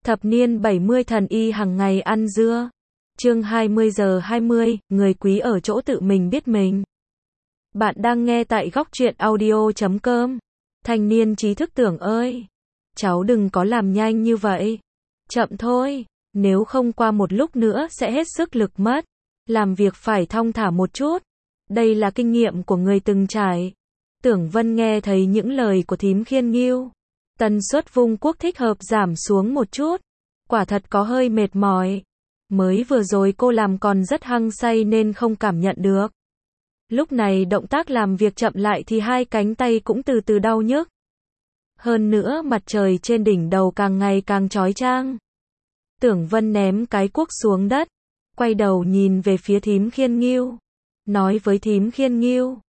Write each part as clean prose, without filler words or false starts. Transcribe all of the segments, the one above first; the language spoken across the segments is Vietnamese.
Thập niên 70 thần y hàng ngày ăn dưa. Chương 20:20, người quý ở chỗ tự mình biết mình. Bạn đang nghe tại góc truyện audio.com. Thanh niên trí thức Tưởng ơi, cháu đừng có làm nhanh như vậy. Chậm thôi, nếu không qua một lúc nữa sẽ hết sức lực mất. Làm việc phải thong thả một chút. Đây là kinh nghiệm của người từng trải. Tưởng Vân nghe thấy những lời của thím Khiên Nghiêu. Tần suất vung cuốc thích hợp giảm xuống một chút. Quả thật có hơi mệt mỏi. Mới vừa rồi cô làm còn rất hăng say nên không cảm nhận được. Lúc này động tác làm việc chậm lại thì hai cánh tay cũng từ từ đau nhức. Hơn nữa mặt trời trên đỉnh đầu càng ngày càng chói chang. Tưởng Vân ném cái cuốc xuống đất, quay đầu nhìn về phía thím Khiên Nghiêu. Nói với thím Khiên Nghiêu,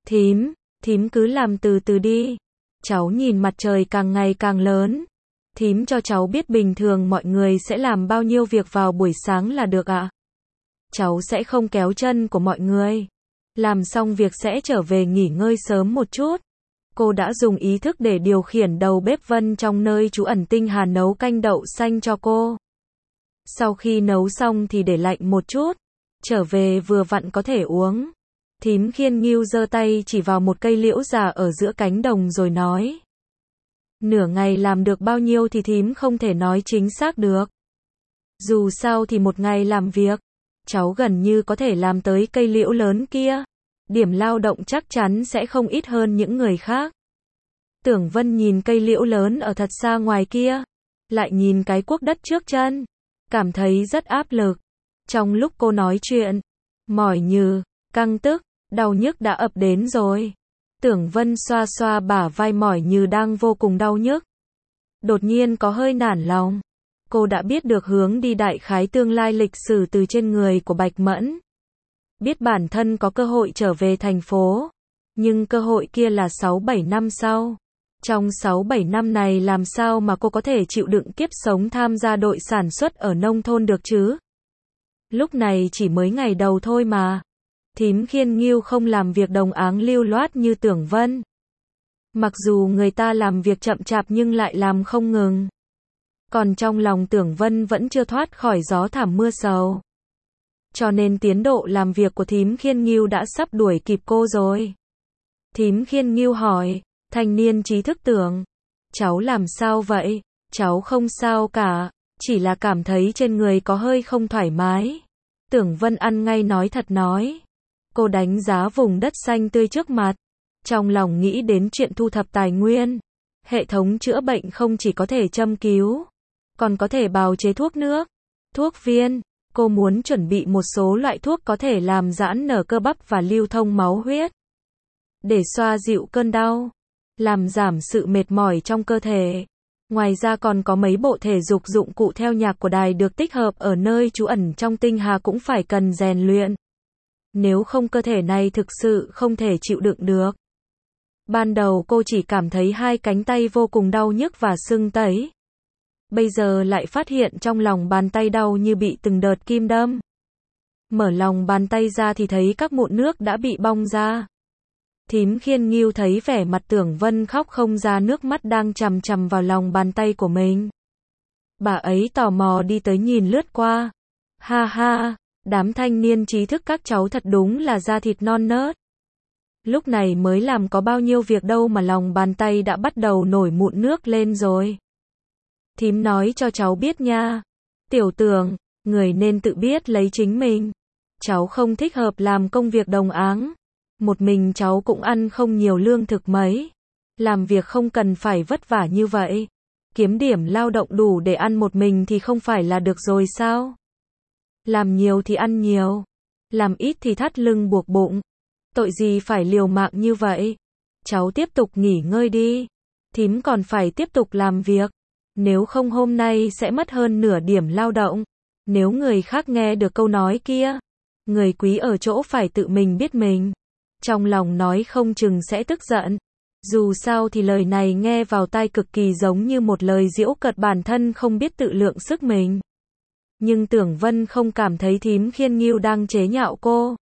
thím cứ làm từ từ đi. Cháu nhìn mặt trời càng ngày càng lớn. Thím cho cháu biết bình thường mọi người sẽ làm bao nhiêu việc vào buổi sáng là được ạ. Cháu sẽ không kéo chân của mọi người. Làm xong việc sẽ trở về nghỉ ngơi sớm một chút. Cô đã dùng ý thức để điều khiển đầu bếp Vân trong nơi trú ẩn Tinh Hà nấu canh đậu xanh cho cô. Sau khi nấu xong thì để lạnh một chút. Trở về vừa vặn có thể uống. Thím Khiên Nghiêu giơ tay chỉ vào một cây liễu già ở giữa cánh đồng rồi nói. Nửa ngày làm được bao nhiêu thì thím không thể nói chính xác được. Dù sao thì một ngày làm việc, cháu gần như có thể làm tới cây liễu lớn kia. Điểm lao động chắc chắn sẽ không ít hơn những người khác. Tưởng Vân nhìn cây liễu lớn ở thật xa ngoài kia, lại nhìn cái cuốc đất trước chân, cảm thấy rất áp lực. Trong lúc cô nói chuyện, mỏi nhừ, căng tức, đau nhức đã ập đến rồi. Tưởng Vân xoa xoa bả vai mỏi như đang vô cùng đau nhức. Đột nhiên có hơi nản lòng. Cô đã biết được hướng đi đại khái tương lai lịch sử từ trên người của Bạch Mẫn. Biết bản thân có cơ hội trở về thành phố. Nhưng cơ hội kia là 6-7 năm sau. Trong 6-7 năm này làm sao mà cô có thể chịu đựng kiếp sống tham gia đội sản xuất ở nông thôn được chứ? Lúc này chỉ mới ngày đầu thôi mà. Thím Khiên Nghiêu không làm việc đồng áng lưu loát như Tưởng Vân. Mặc dù người ta làm việc chậm chạp nhưng lại làm không ngừng. Còn trong lòng Tưởng Vân vẫn chưa thoát khỏi gió thảm mưa sầu. Cho nên tiến độ làm việc của thím Khiên Nghiêu đã sắp đuổi kịp cô rồi. Thím Khiên Nghiêu hỏi, thanh niên trí thức Tưởng, cháu làm sao vậy? Cháu không sao cả, chỉ là cảm thấy trên người có hơi không thoải mái. Tưởng Vân ăn ngay nói thật nói. Cô đánh giá vùng đất xanh tươi trước mặt, trong lòng nghĩ đến chuyện thu thập tài nguyên. Hệ thống chữa bệnh không chỉ có thể châm cứu, còn có thể bào chế thuốc nước, thuốc viên. Cô muốn chuẩn bị một số loại thuốc có thể làm giãn nở cơ bắp và lưu thông máu huyết, để xoa dịu cơn đau, làm giảm sự mệt mỏi trong cơ thể. Ngoài ra còn có mấy bộ thể dục dụng cụ theo nhạc của đài được tích hợp ở nơi trú ẩn trong Tinh Hà cũng phải cần rèn luyện. Nếu không cơ thể này thực sự không thể chịu đựng được. Ban đầu cô chỉ cảm thấy hai cánh tay vô cùng đau nhức và sưng tấy. Bây giờ lại phát hiện trong lòng bàn tay đau như bị từng đợt kim đâm. Mở lòng bàn tay ra thì thấy các mụn nước đã bị bong ra. Thím Khiên Nghiêu thấy vẻ mặt Tưởng Vân khóc không ra nước mắt đang chằm chằm vào lòng bàn tay của mình. Bà ấy tò mò đi tới nhìn lướt qua. Ha ha, đám thanh niên trí thức các cháu thật đúng là da thịt non nớt. Lúc này mới làm có bao nhiêu việc đâu mà lòng bàn tay đã bắt đầu nổi mụn nước lên rồi. Thím nói cho cháu biết nha. Tiểu Tưởng, người nên tự biết lấy chính mình. Cháu không thích hợp làm công việc đồng áng. Một mình cháu cũng ăn không nhiều lương thực mấy. Làm việc không cần phải vất vả như vậy. Kiếm điểm lao động đủ để ăn một mình thì không phải là được rồi sao? Làm nhiều thì ăn nhiều. Làm ít thì thắt lưng buộc bụng. Tội gì phải liều mạng như vậy? Cháu tiếp tục nghỉ ngơi đi. Thím còn phải tiếp tục làm việc. Nếu không hôm nay sẽ mất hơn nửa điểm lao động. Nếu người khác nghe được câu nói kia, người quý ở chỗ phải tự mình biết mình. Trong lòng nói không chừng sẽ tức giận. Dù sao thì lời này nghe vào tai cực kỳ giống như một lời giễu cợt bản thân không biết tự lượng sức mình. Nhưng Tưởng Vân không cảm thấy thím Khiên Nghiêu đang chế nhạo cô.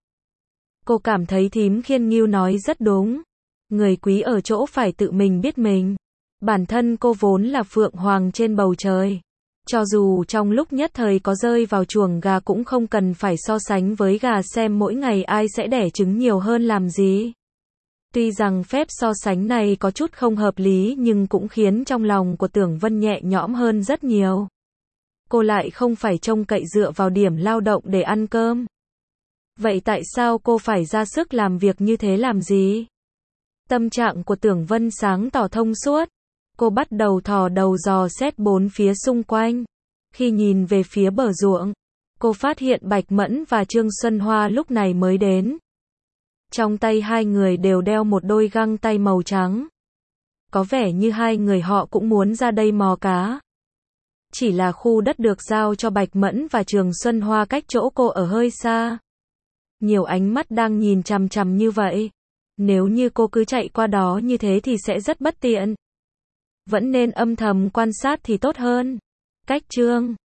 Cô cảm thấy thím Khiên Nghiêu nói rất đúng. Người quý ở chỗ phải tự mình biết mình. Bản thân cô vốn là phượng hoàng trên bầu trời. Cho dù trong lúc nhất thời có rơi vào chuồng gà cũng không cần phải so sánh với gà xem mỗi ngày ai sẽ đẻ trứng nhiều hơn làm gì. Tuy rằng phép so sánh này có chút không hợp lý nhưng cũng khiến trong lòng của Tưởng Vân nhẹ nhõm hơn rất nhiều. Cô lại không phải trông cậy dựa vào điểm lao động để ăn cơm. Vậy tại sao cô phải ra sức làm việc như thế làm gì? Tâm trạng của Tưởng Vân sáng tỏ thông suốt. Cô bắt đầu thò đầu dò xét bốn phía xung quanh. Khi nhìn về phía bờ ruộng, cô phát hiện Bạch Mẫn và Trương Xuân Hoa lúc này mới đến. Trong tay hai người đều đeo một đôi găng tay màu trắng. Có vẻ như hai người họ cũng muốn ra đây mò cá. Chỉ là khu đất được giao cho Bạch Mẫn và Trương Xuân Hoa cách chỗ cô ở hơi xa. Nhiều ánh mắt đang nhìn chằm chằm như vậy. Nếu như cô cứ chạy qua đó như thế thì sẽ rất bất tiện. Vẫn nên âm thầm quan sát thì tốt hơn. Cách Trương